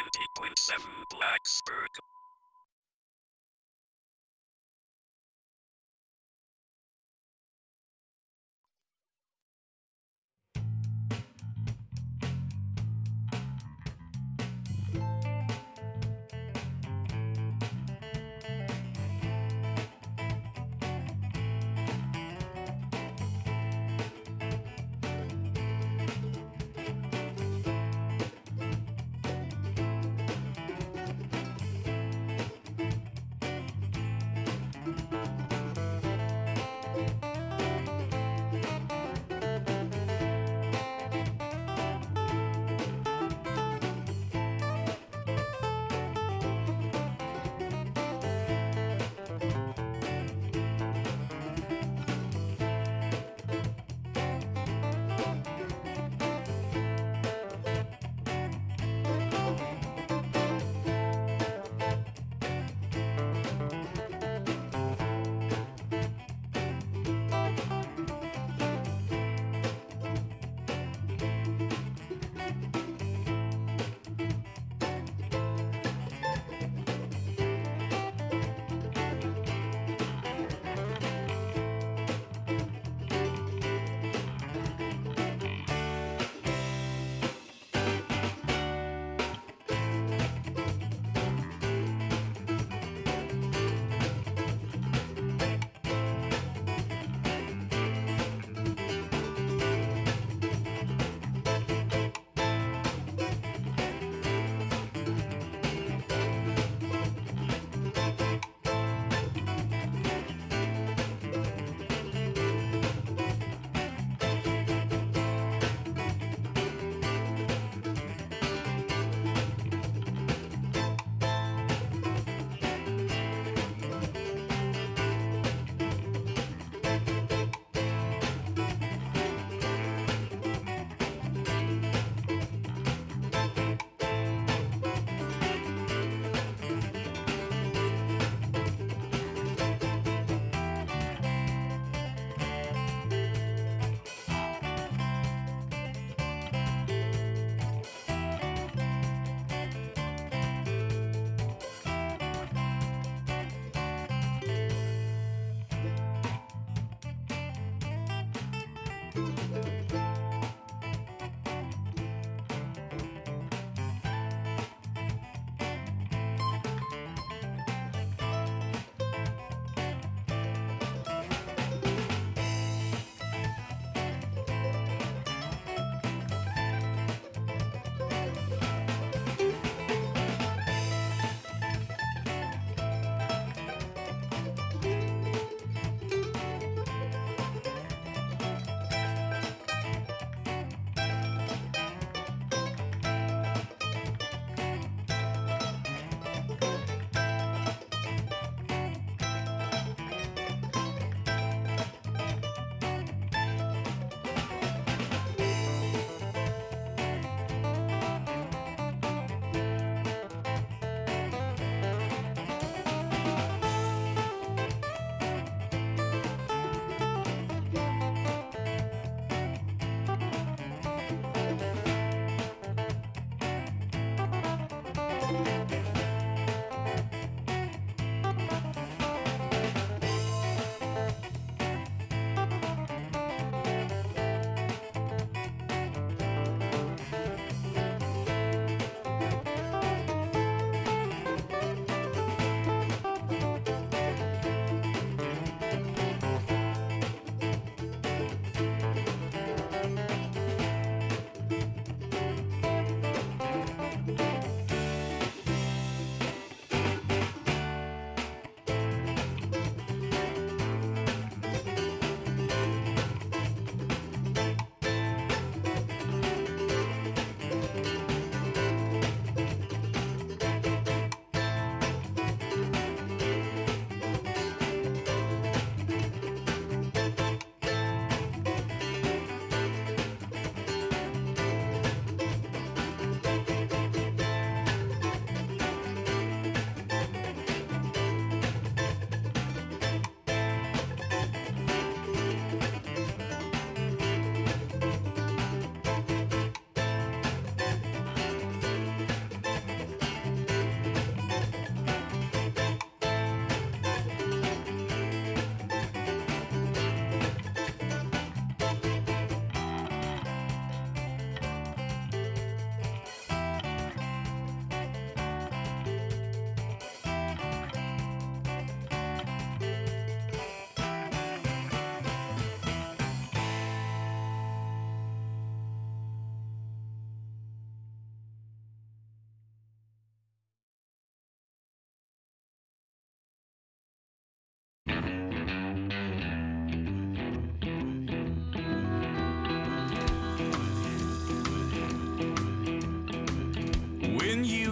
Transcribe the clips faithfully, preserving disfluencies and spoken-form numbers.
ninety point seven Blacksburg.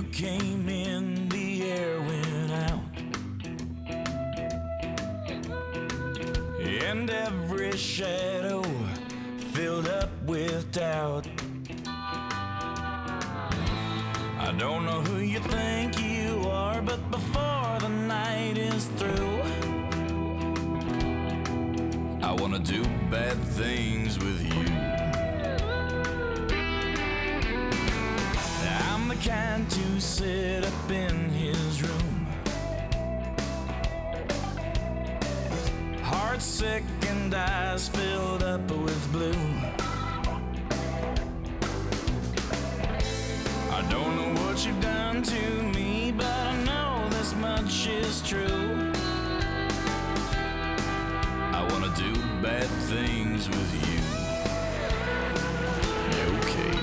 came in, the air went out, and every shadow filled up with doubt. I don't know who you think you are, but before the night is through, I wanna do bad things with you. I'm the kind to sit up in his room, heart sick and eyes filled up with blue. I don't know what you've done to me, but I know this much is true. I wanna do bad things with you. Yeah, okay.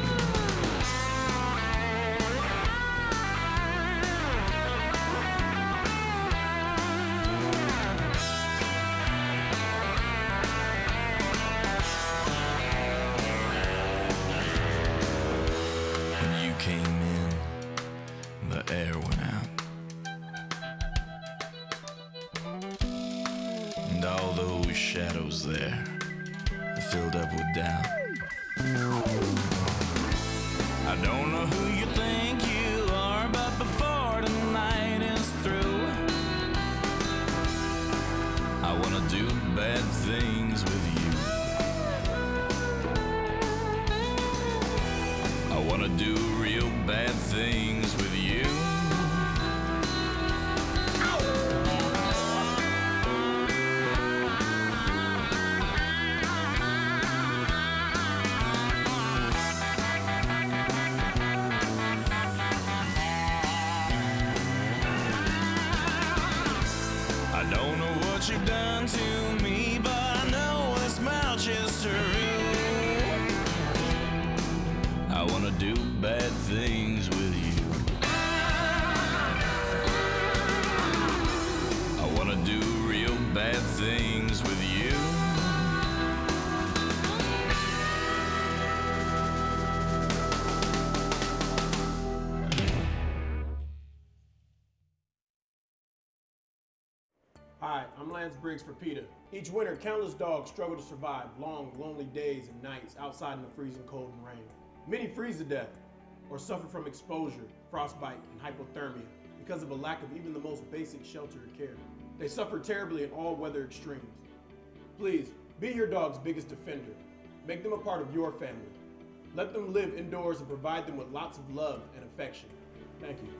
Came in, the air went out, and all those shadows there filled up with doubt. I don't know who you think you are, but before the night is through, I wanna do bad things with you. I wanna do real bad things with you. I don't know what you've done to me, but I know this much is true. I wanna do bad things with you. I wanna do real bad things with you. Hi, I'm Lance Briggs for PETA. Each winter, countless dogs struggle to survive long, lonely days and nights outside in the freezing cold and rain. Many freeze to death or suffer from exposure, frostbite, and hypothermia because of a lack of even the most basic shelter or care. They suffer terribly in all weather extremes. Please, be your dog's biggest defender. Make them a part of your family. Let them live indoors and provide them with lots of love and affection. Thank you.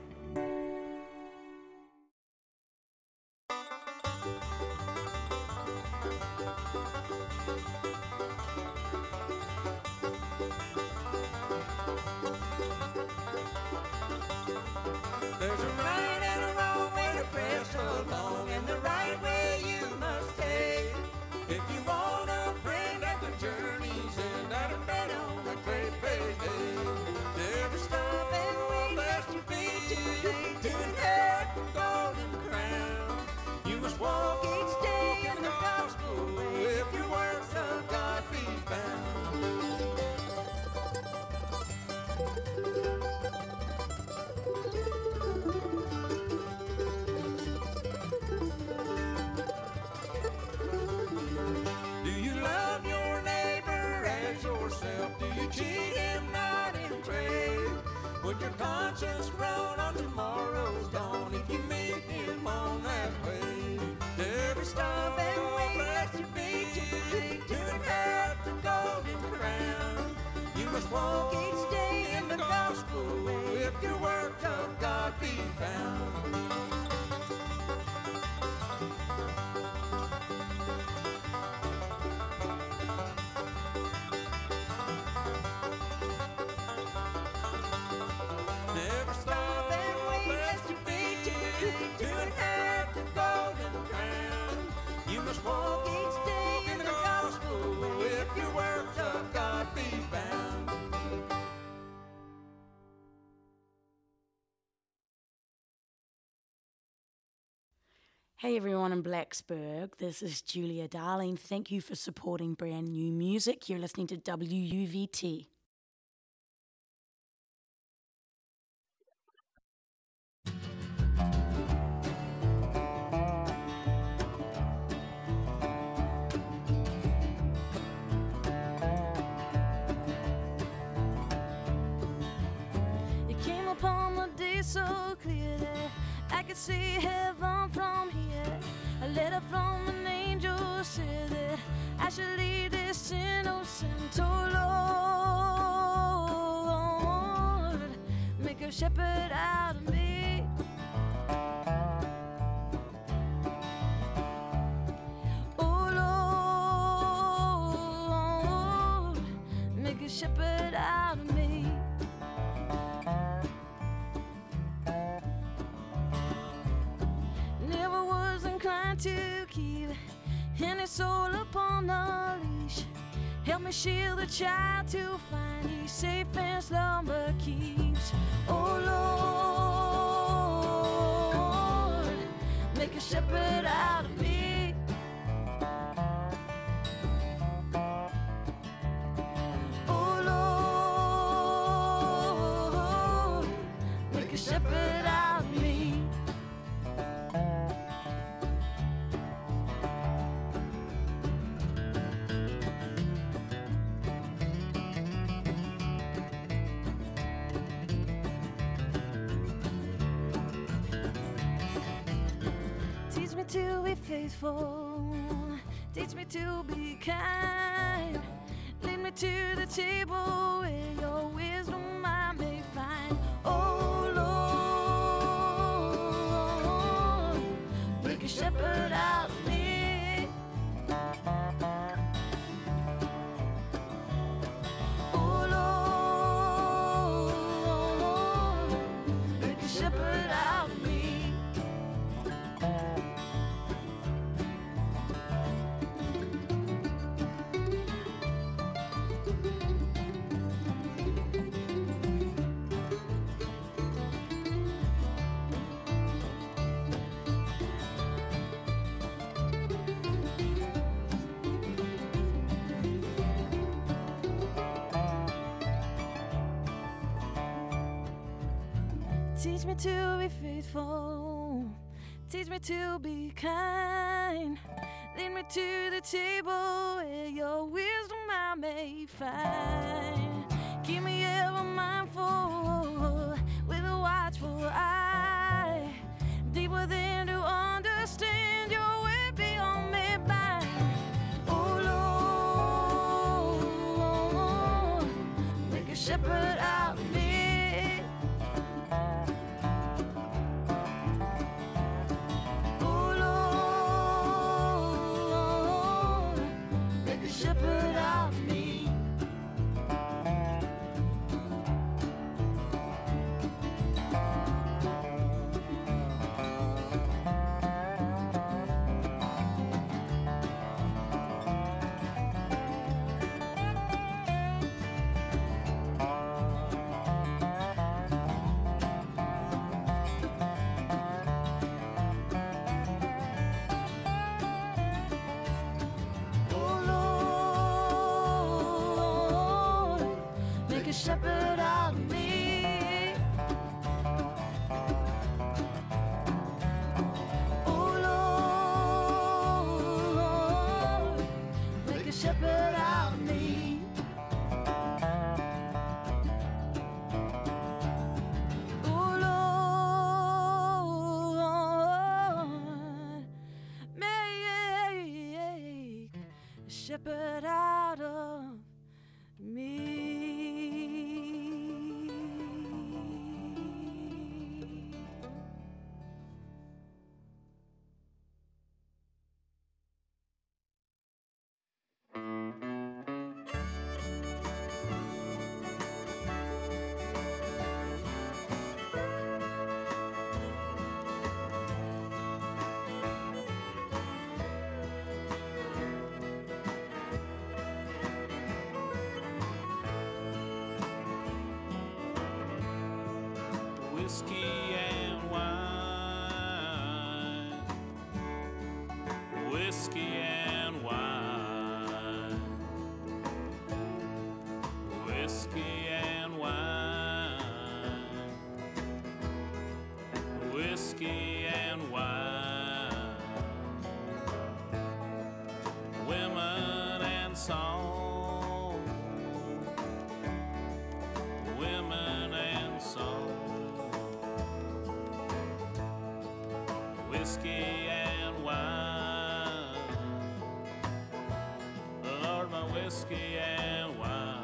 There's a right and a wrong way to press along, and the right way you must take. If you want a friend at the journey's end, at a friend on a great big day. Never stop and wait, lest you be too late to inherit the golden crown. You must walk each day in the gospel way, if your works of God be found. Yourself, do you cheat him not in trade? Would your conscience groan on tomorrow's dawn if you meet him on that way? Never stop and wait, lest you be too late to inherit the golden crown. You must walk each day in the gospel way, if your work of God be found. Walk each day in the gospel if your works of God be found. Hey everyone in Blacksburg, this is Julia Darling. Thank you for supporting brand new music. You're listening to W U V T. see heaven from here. A letter from an angel said that I should leave this innocent, oh Lord, make a shepherd out of me. Oh Lord, make a shepherd out of me. Never was inclined to keep any soul upon a leash. Help me shield the child to find he's safe and slumber keeps. Oh Lord, make a shepherd out of me. Oh Lord, make a shepherd out of me. Teach me to be faithful, teach me to be kind. Lead me to the table where your wisdom I may find. Oh Lord, make a shepherd out of me. Oh Lord, make a shepherd out of me. Teach me to be faithful, teach me to be kind. Lead me to the table where your wisdom I may find. Keep me ever mindful with a watchful eye, deep within to understand your way beyond me blind. Oh Lord, make a shepherd out of me. Shepherd out of me. Shepherd out of me. Oh Lord, make a shepherd out of me. Oh Lord, make a shepherd out of me. Whiskey and wine, whiskey and wine, whiskey and wine, whiskey and wine, women and song, women and song. whiskey and wine. Lord, my whiskey and wine.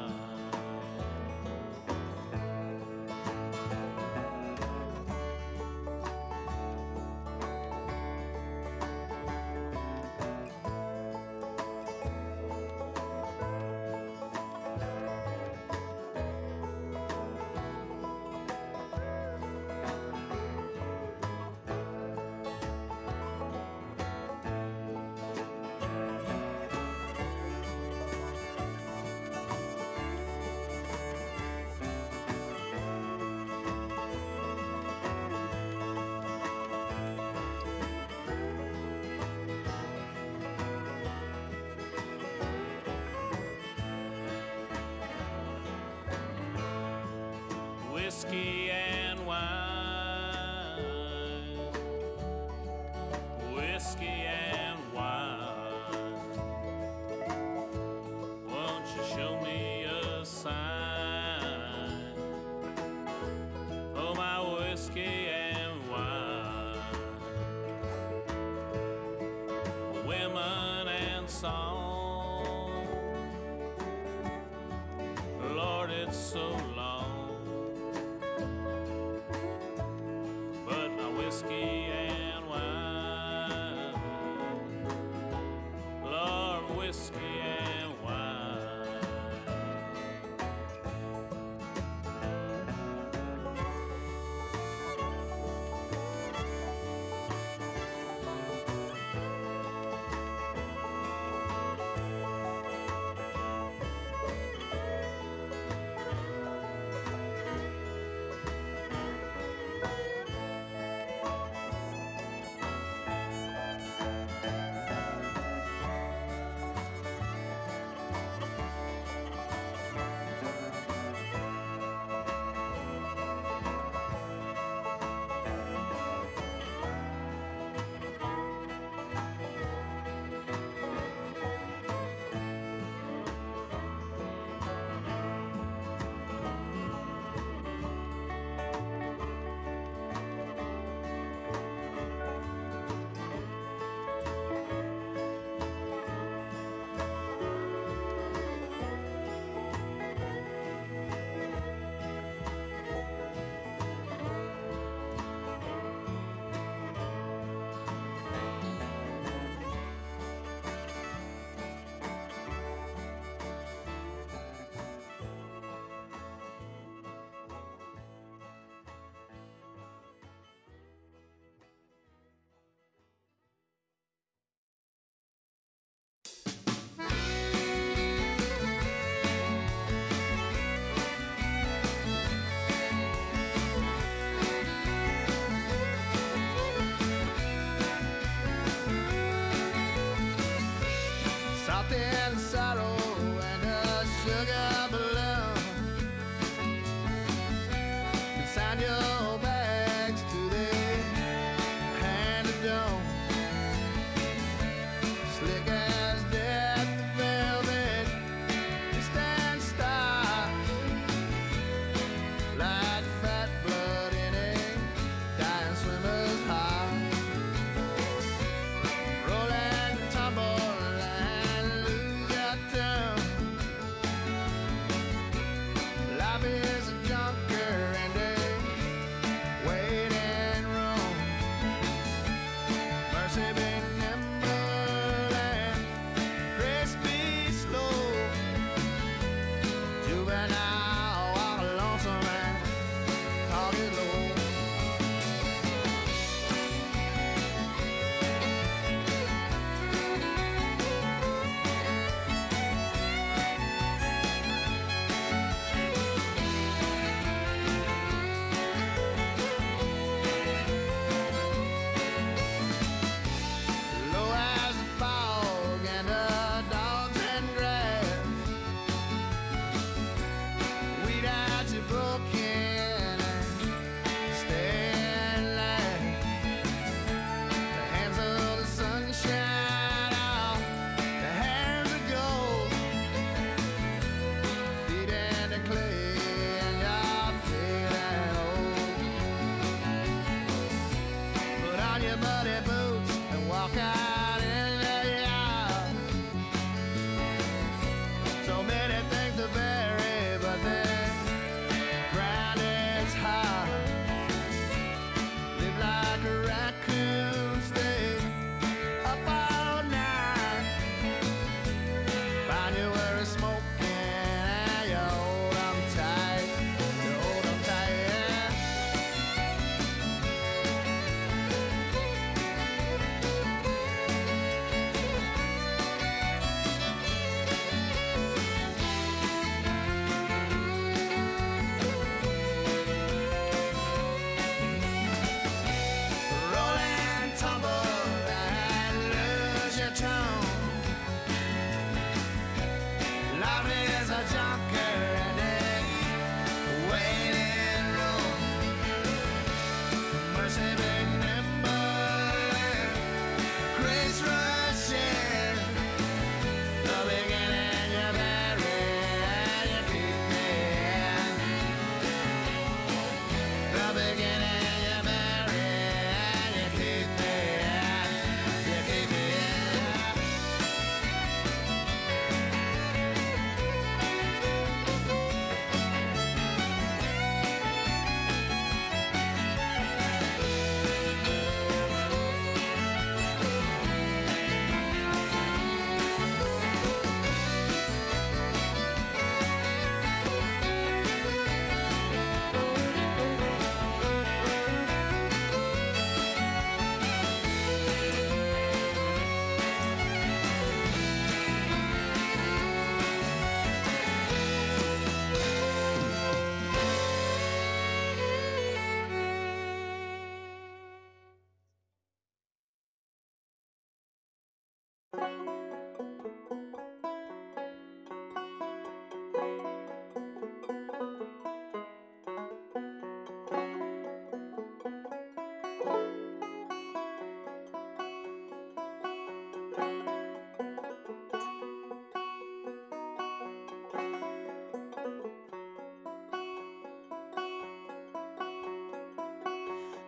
Whiskey and wine, whiskey and wine. Won't you show me a sign? Oh, my whiskey and wine. Women and song. Lord, it's so long. Whiskey and wine, Lord, whiskey and wine. And sorrow and a sugar balloon. Consign your bags to the hand of dawn. Slick as death, the velvet distant stars. Like fat blood in a dying swimmer's heart. Roll and tumble and lose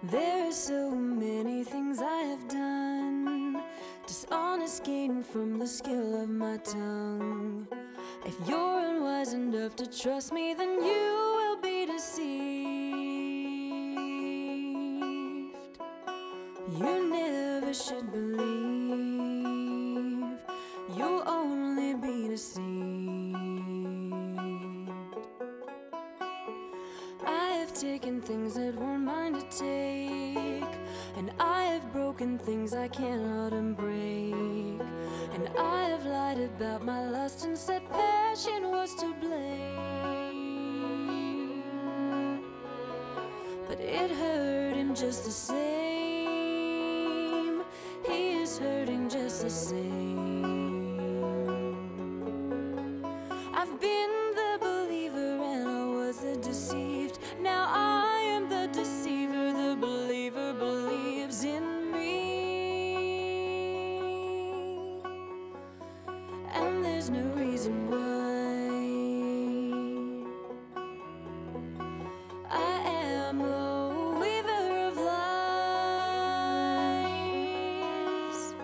There are so many things I have done, dishonest gain from the skill of my tongue. If you're unwise enough to trust me, then you will be deceived. You never should believe, you'll only be deceived. I have taken things that weren't mine to take, and I have broken things I cannot unbreak, and I have lied about my lust and said passion was to blame. But it hurt him just the same. He is hurting just the same. I've been the believer and I was the deceived. Now I am the deceiver. The believer believes in me, and there's no reason why. I am a weaver of lies.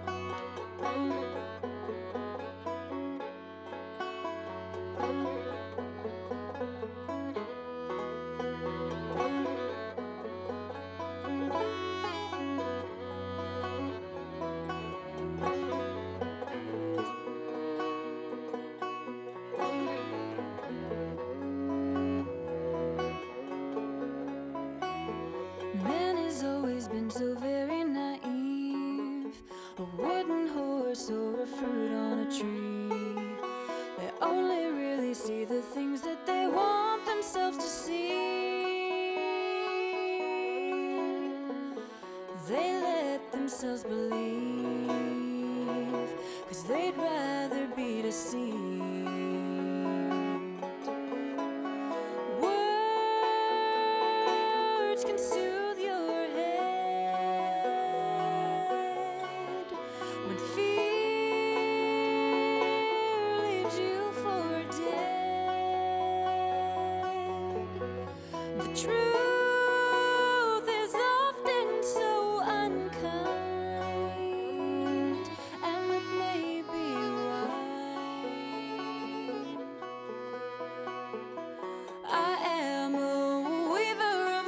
Man has always been so very naive, a wooden horse or a fruit on a tree. They only really see the things that they want themselves to see. They let themselves believe, 'cause they'd rather be deceived. Words can soothe your head when fear leaves you for dead. The truth is often so unkind, and it may be why. I am a weaver of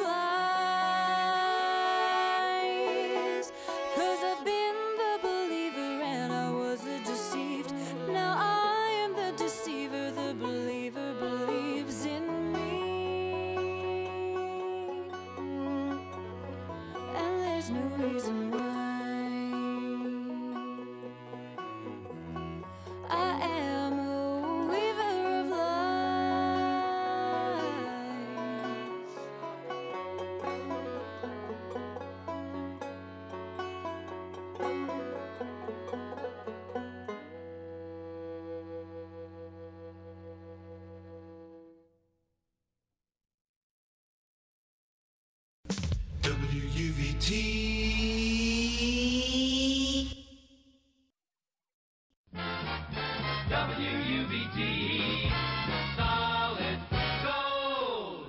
lies, 'cause I've been the believer and I was the deceived. Now I am the deceiver. The believer believes in me, and there's no reason why. I am a weaver of lies. W U V T. W U V T, solid gold.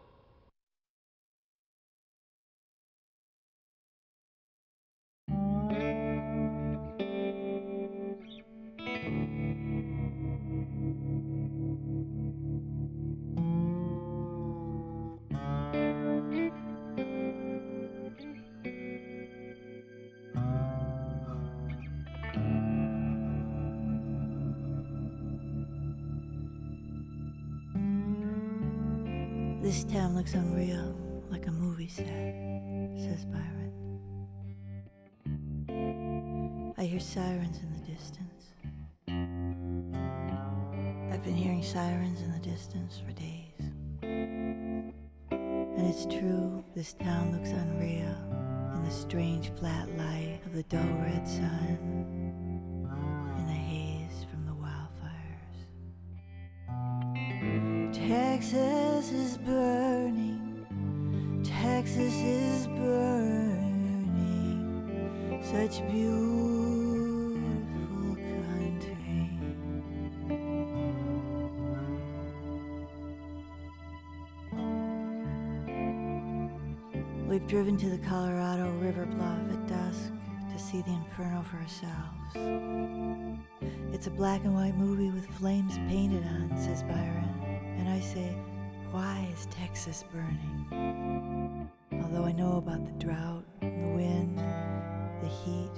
This town looks unreal, like a movie set, says Byron. I hear sirens in the distance. I've been hearing sirens in the distance for days. And it's true, this town looks unreal in the strange flat light of the dull red sun, in the haze from the wildfires. Texas is burning, Texas is burning, such beautiful country. We've driven to the Colorado River bluff at dusk to see the inferno for ourselves. It's a black and white movie with flames painted on, says Byron. And I say, why is Texas burning? Although I know about the drought, the wind, the heat,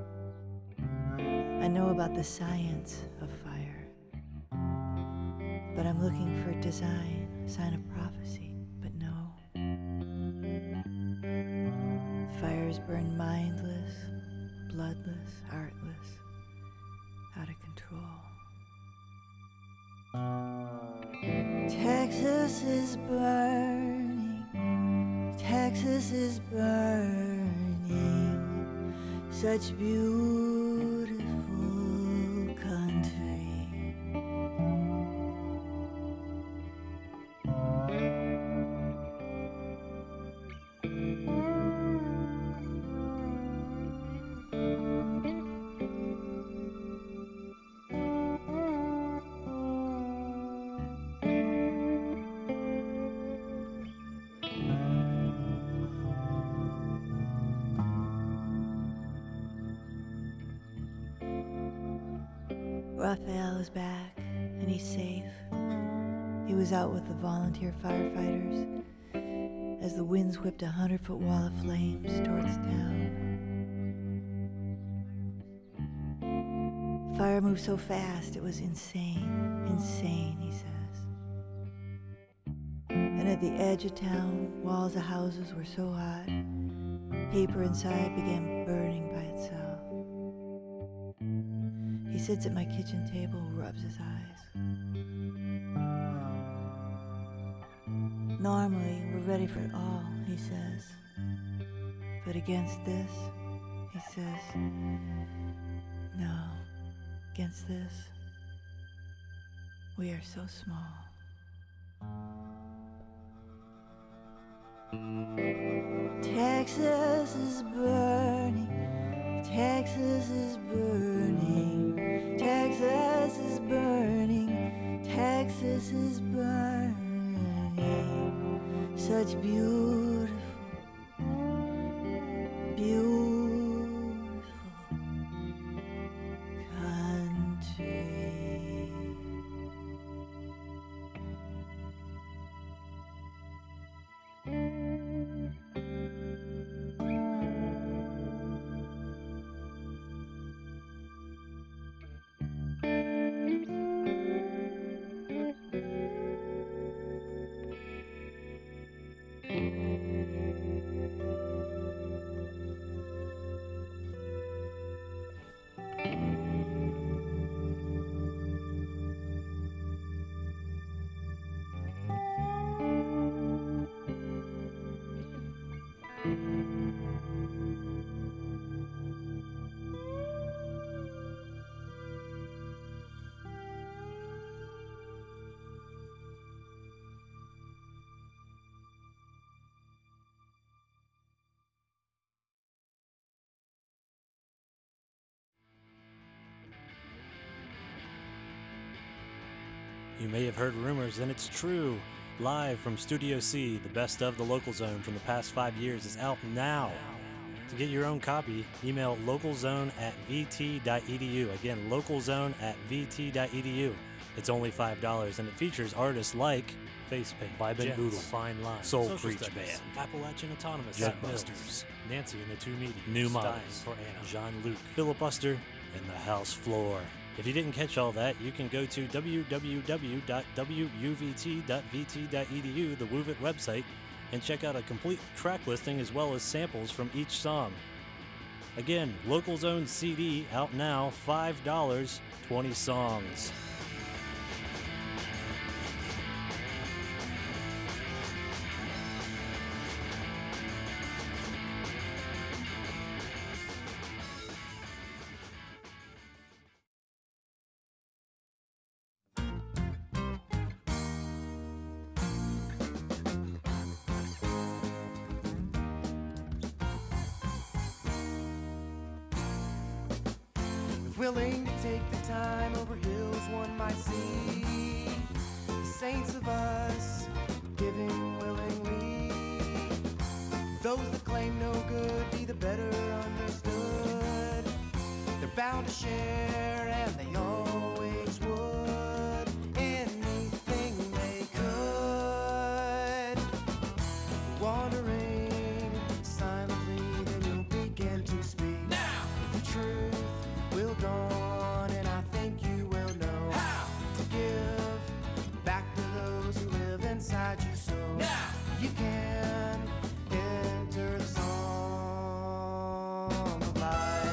I know about the science of fire. But I'm looking for design, a sign of prophecy, but no. Fires burn mindless, bloodless, artless, out of control. Texas is burning, Texas is burning, such beautiful country. Raphael is back, and he's safe. He was out with the volunteer firefighters as the winds whipped a hundred-foot wall of flames towards town. Fire moved so fast, it was insane, insane, he says. And at the edge of town, walls of houses were so hot, paper inside began burning by itself. He sits at my kitchen table, rubs his eyes. Normally, we're ready for it all, he says. But against this, he says, no, against this, we are so small. Texas is burning, Texas is burning. Texas is burning, Texas is burning, such beautiful, beautiful country. You may have heard rumors, and it's true. Live from Studio C, the best of the Local Zone from the past five years is out now. To get your own copy, email localzone at vt.edu. Again, localzone at vt.edu. It's only five dollars, and it features artists like Facepaint, Vibe and Boodle, Fine Line, Soul Preach Band, Appalachian Autonomous, Jetbusters, Nancy and the Two Meaties, New Models for Anna, Jean-Luc, Filibuster, and the House Floor. If you didn't catch all that, you can go to w w w dot w u v t dot v t dot e d u, the WUVIT website, and check out a complete track listing as well as samples from each song. Again, Local Zone C D out now, five dollars, twenty songs. Willing to take the time over hills one might see, the saints of us giving willingly. Those Those that claim no good be the better understood. They're bound to share, and they always would. Anything they could. Wandering silently, then you'll begin to speak. Now the truth will dawn, and I think you will know how to give back to those who live inside you, so now you can enter the song of life.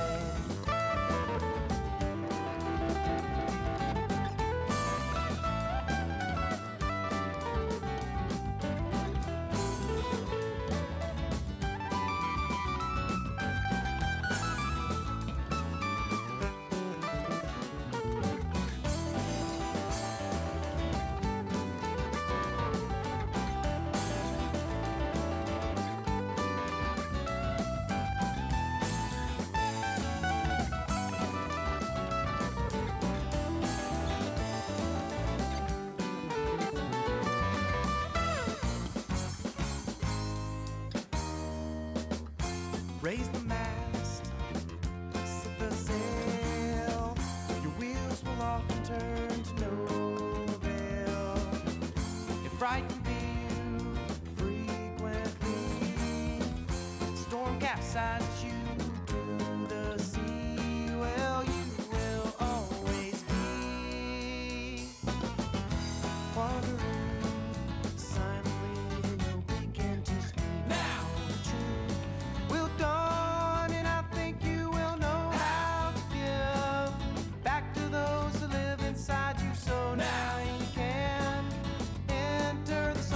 Raise the mast, set the sail. Your wheels will often turn to no avail. It frightens you frequently. Storm capsizes you to the sea. Well, you will always be wandering silently, and you'll begin to speak. Now, the truth will dawn, and I think you will know how to give back to those who live inside you. So now you can enter the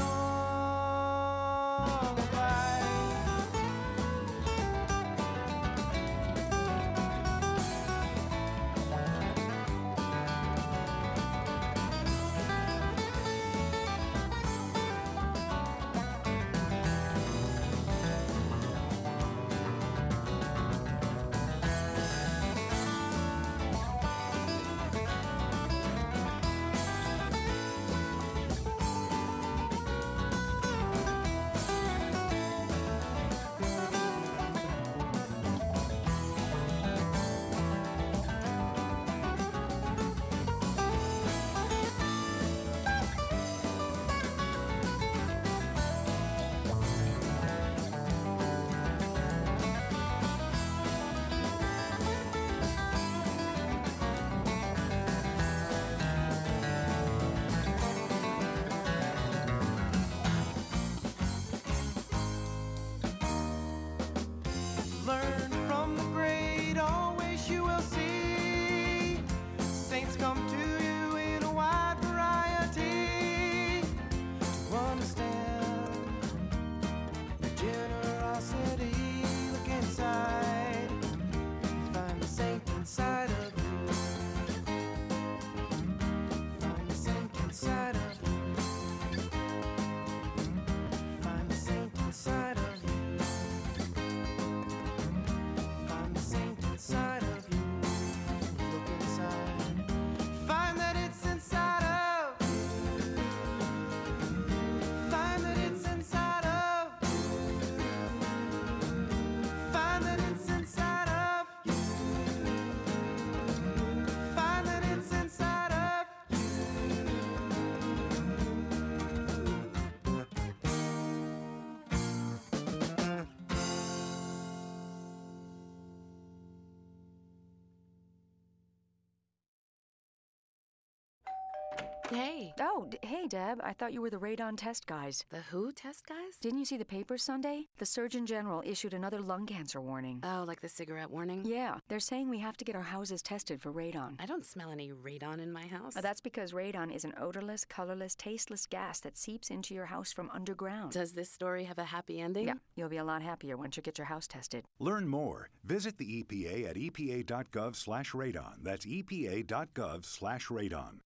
song of life. Learn from the great, always you will see. Saints come to you in a wide variety to understand your generosity. Look inside, find the saint inside of you. Find the saint inside of you. Find the saint inside of you. Find the saint inside of you. Look inside. Find that it's inside of you. Find that it's inside of you. Find that it's inside of you. Find that it's inside of you. Hey. Oh, d- hey, Deb. I thought you were the radon test guys. The who test guys? Didn't you see the papers Sunday? The Surgeon General issued another lung cancer warning. Oh, like the cigarette warning? Yeah, they're saying we have to get our houses tested for radon. I don't smell any radon in my house. Uh, that's because radon is an odorless, colorless, tasteless gas that seeps into your house from underground. Does this story have a happy ending? Yeah, you'll be a lot happier once you get your house tested. Learn more. Visit the E P A at epa.gov slash radon. That's epa.gov slash radon.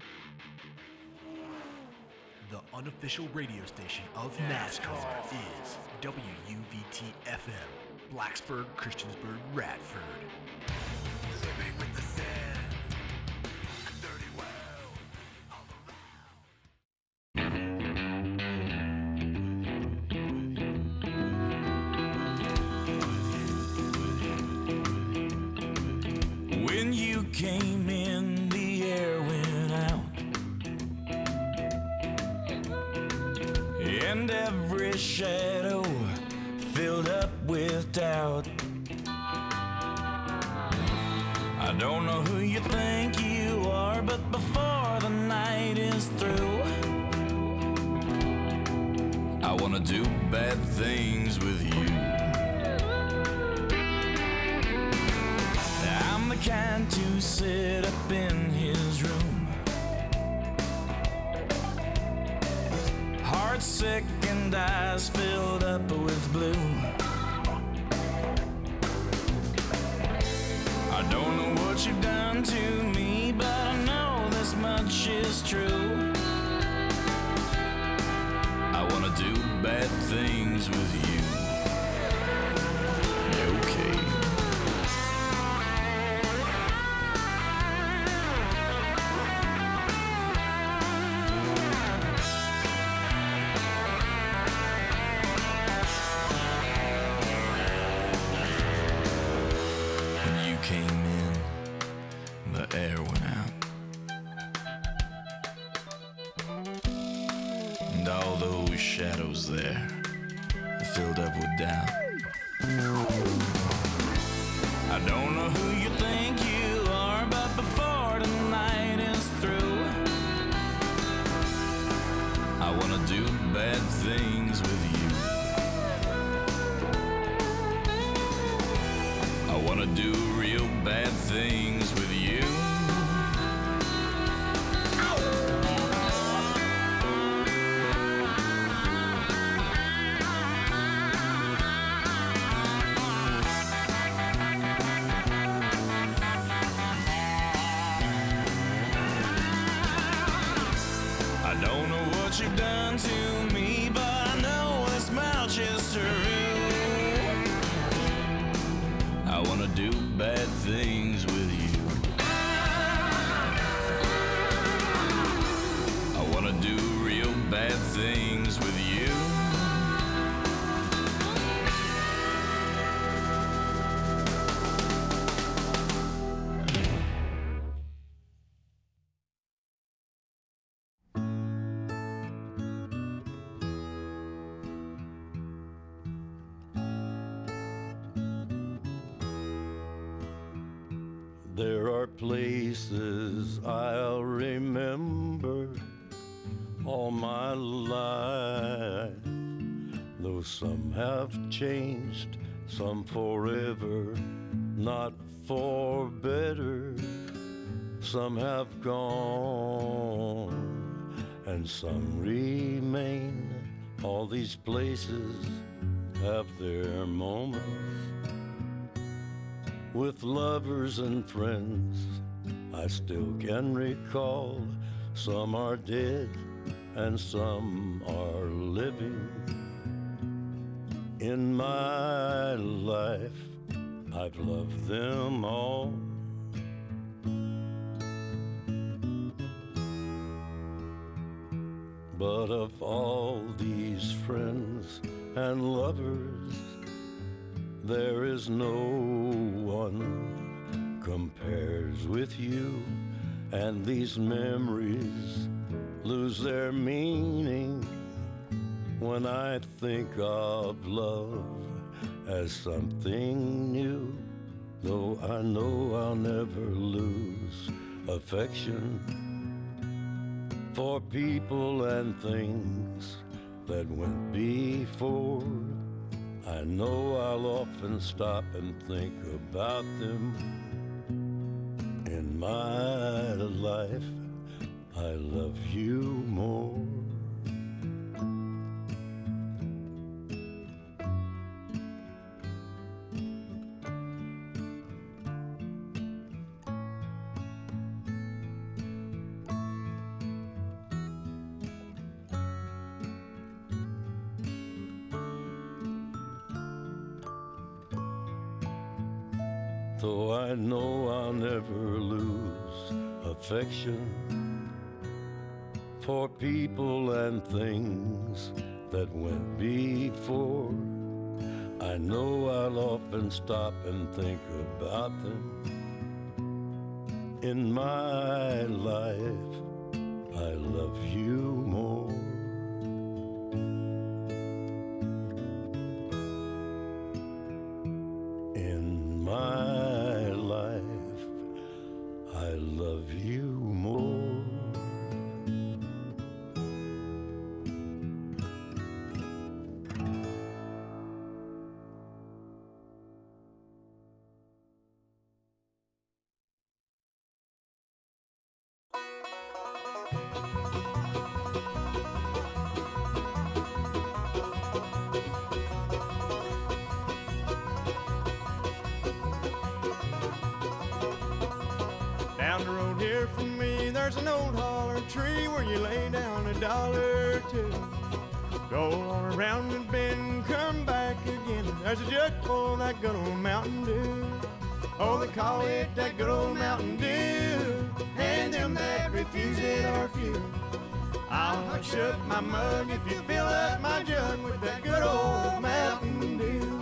The unofficial radio station of NASCAR is W U V T F M, Blacksburg, Christiansburg, Radford. Living with the sand, a dirty world all around. When you came in, the air went out. And every shadow filled up with doubt. I don't know who you think you are, but before the night is through, I wanna do bad things with you. I'm the kind to sit up in his room, heart sick and eyes filled up with blue. I don't know what you've done to me, but I know this much is true. I wanna do bad things with you. Okay. Air went out, and all those shadows there filled up with doubt. I don't know who you think you are, but before the night is through, I wanna do bad things with you. I wanna do real bad things with you. I don't know what you've done to me, but I know this much is true. I wanna do bad things with you. I wanna do real bad things with you. There are places I'll remember all my life, though some have changed, some forever, not for better. Some have gone, and some remain. All these places have their moments, with lovers and friends I still can recall. Some are dead and some are living. In my life I've loved them all. But of all these friends and lovers, there is no one compares with you, and these memories lose their meaning when I think of love as something new. Though I know I'll never lose affection for people and things that went before, I know I'll often stop and think about them. In my life, I love you more. though I know I'll never lose affection for people and things that went before. I know I'll often stop and think about them. In my life, I love you more. In my life, I love you more. Down the road here from me, there's an old holler tree where you lay down a dollar or two. Go on around the bend, come back again. There's a jug full of that good old Mountain Dew. Oh, they call it that good old Mountain Dew, and them that refuse it are few. I'll hush up my mug if you fill up my jug with that good old Mountain Dew.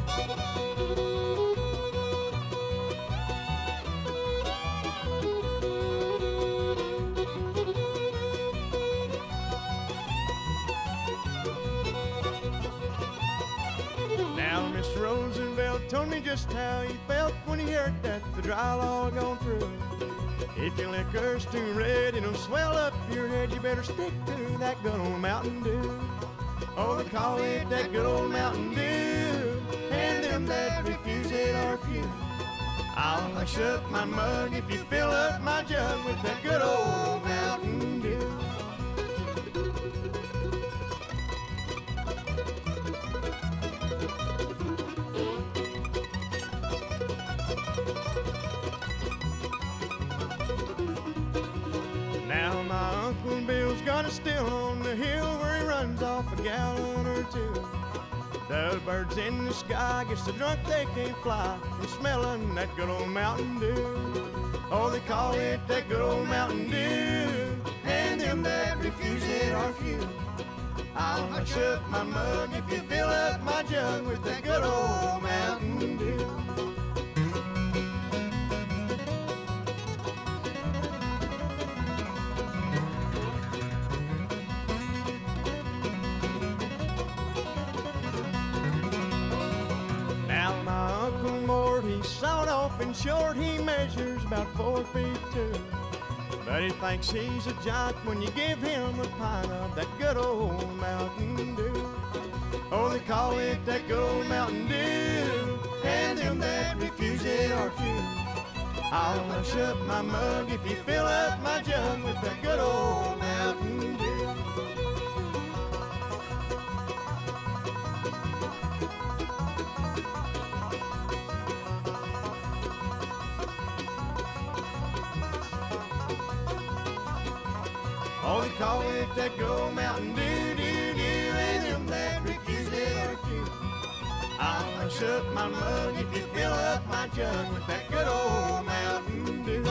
Now, Mister Roosevelt told me just how he felt when he heard that the dry law gone through. If your liquor's too red, it'll swell up your head. You better stick to that good old Mountain Dew. Oh, they call it that good old Mountain Dew, and them that refuse it are few. I'll hush up my mug if you fill up my jug with that good old Mountain Dew. Now my Uncle Bill's got a still on the hill where he runs off a gallon or two. The birds in the sky get so drunk they can't fly from smelling that good old Mountain Dew. Oh, they call it that good old Mountain Dew, and them that refuse it are few. I'll hush up my mug if you fill up my jug with that good old Mountain Dew. Now my Uncle Mort, he's sawed off and short, he measures about four feet two. But he thinks he's a giant when you give him a pint of that good old Mountain Dew. Oh, they call it that good old Mountain Dew, and them that refuse it are few. I'll hush up my mug if you fill up my jug with that good old Mountain Dew. Oh, they call it that good old Mountain Dew, Dew, Dew, and them that refuse it are few. I'll hush up my mug if you fill up my jug with that good old Mountain Dew.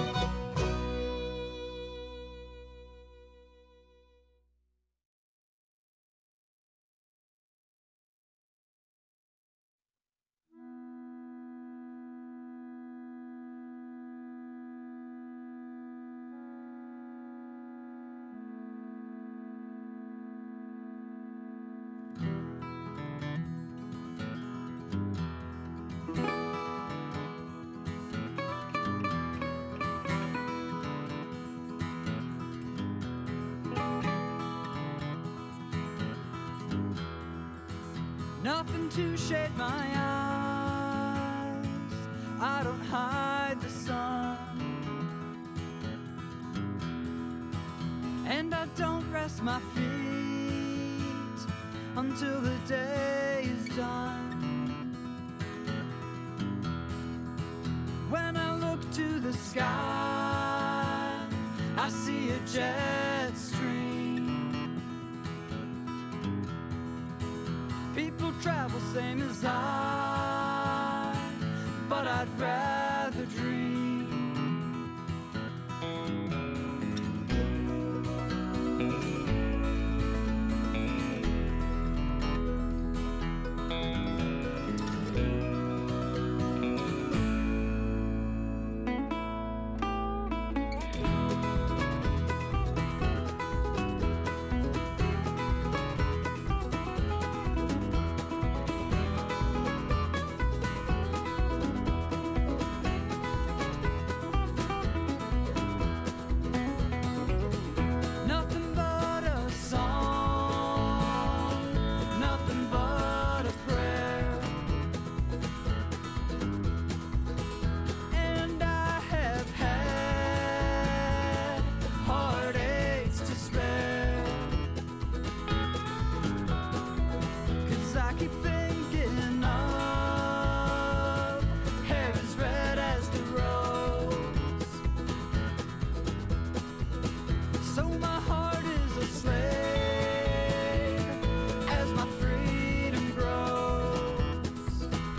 Nothing to shade my eyes, I don't hide the sun, and I don't rest my feet until the day is done. When I look to the sky, I see a jet stream. People travel same as I, but but I'd rather dream. Nothing but a song, nothing but a prayer. And I have had heartaches to spare. 'Cause I keep thinking of hair as red as the rose. So my heart is a slave as my freedom grows.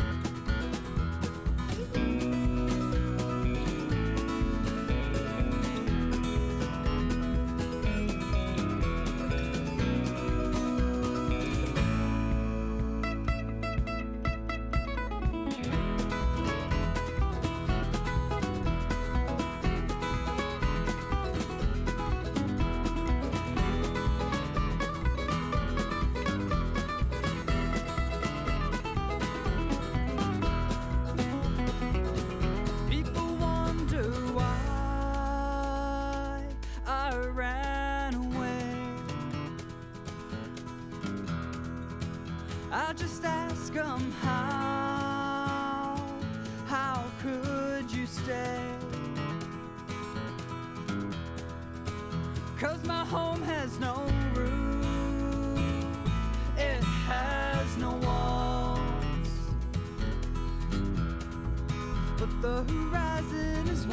People wonder why I ran away. I just ask 'em how, how could you stay? 'Cause my home has no roof, it has no walls, but the horizon is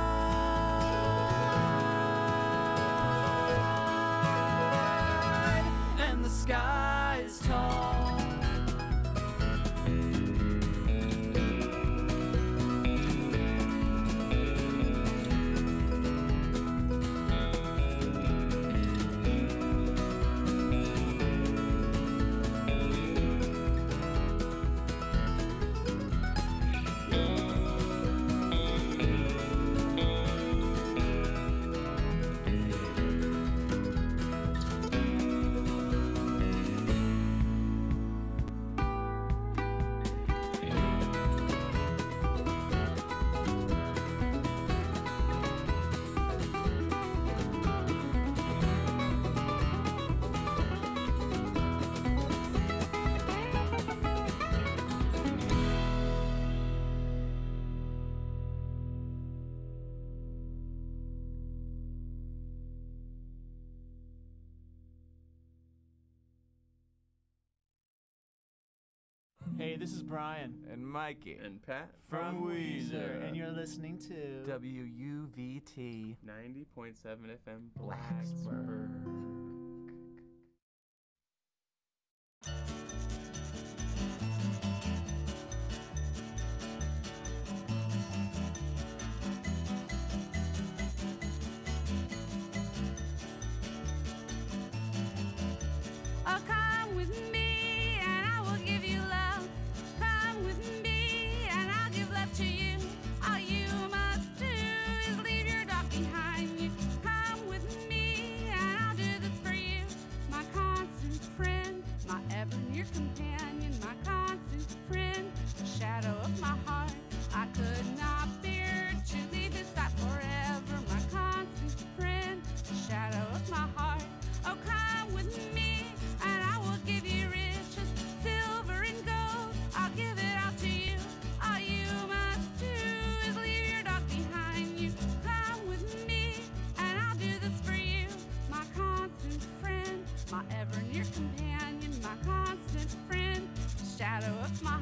wide and the sky is tall. Hey, this is Brian. And Mikey. And Pat. From Weezer. And you're listening to W U V T ninety point seven F M Blacksburg. Oh, come with me and I will give you love. Come with me and I'll give love to you. All you must do is leave your dog behind you. Come with me and I'll do this for you. My constant friend, my ever near companion, my constant friend, the shadow of my heart. I could not bear to leave this side forever. My constant friend, the shadow of my heart. Oh, come with me and I will give you riches, silver and gold. I'll give it all to you. All you must do is leave your dog behind you. Come with me and I'll do this for you. My constant friend, my ever near companion, my constant friend, shadow of my